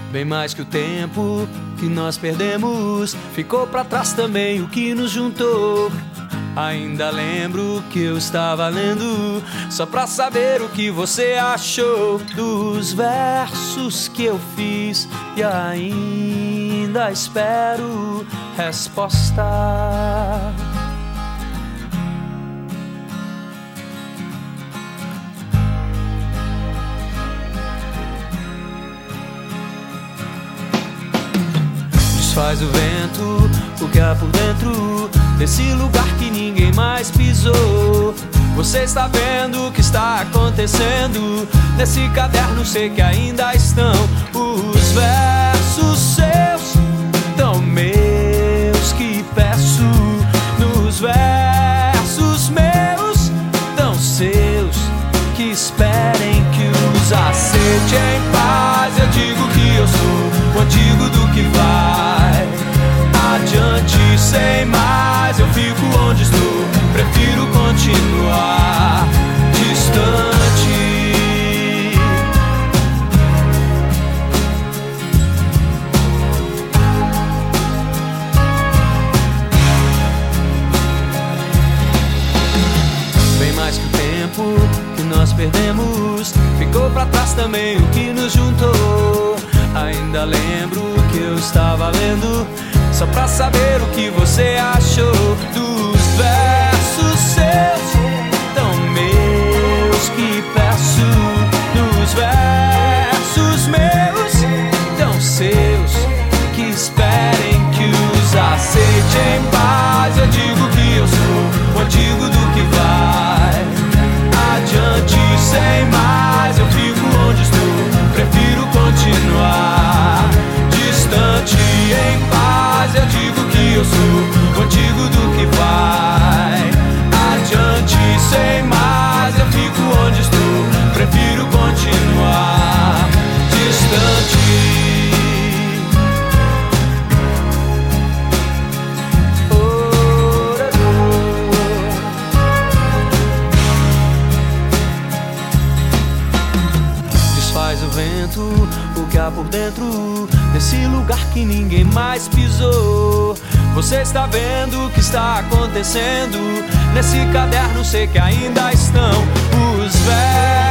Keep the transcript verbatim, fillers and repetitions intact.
Bem mais que o tempo que nós perdemos, ficou pra trás também o que nos juntou. Ainda lembro que eu estava lendo só pra saber o que você achou dos versos que eu fiz, e ainda espero resposta. Faz o vento o que há por dentro desse lugar que ninguém mais pisou. Você está vendo o que está acontecendo nesse caderno, sei que ainda estão os versos seus, tão meus que peço. Nos versos meus, tão seus, que esperem que os aceite em paz. Eu digo que eu sou o antigo do que vai adiante sem mais. Eu fico onde estou, prefiro continuar distante. Bem mais que o tempo que nós perdemos, ficou pra trás também o que nos juntou. Ainda lembro que eu estava lendo só pra saber o que você achou dos versos seus, tão meus que peço. Nos versos meus, tão seus, que esperem que os aceite em paz. Eu digo que eu sou o antigo do que vai adiante sem mais. Eu fico onde estou, prefiro continuar distante em paz. Eu digo que eu sou o antigo do que vai adiante sem mais. Eu fico onde estou, prefiro continuar distante. Desfaz o vento o que há por dentro desse lugar que ninguém mais pisou. Você está vendo o que está acontecendo nesse caderno, sei que ainda estão os versos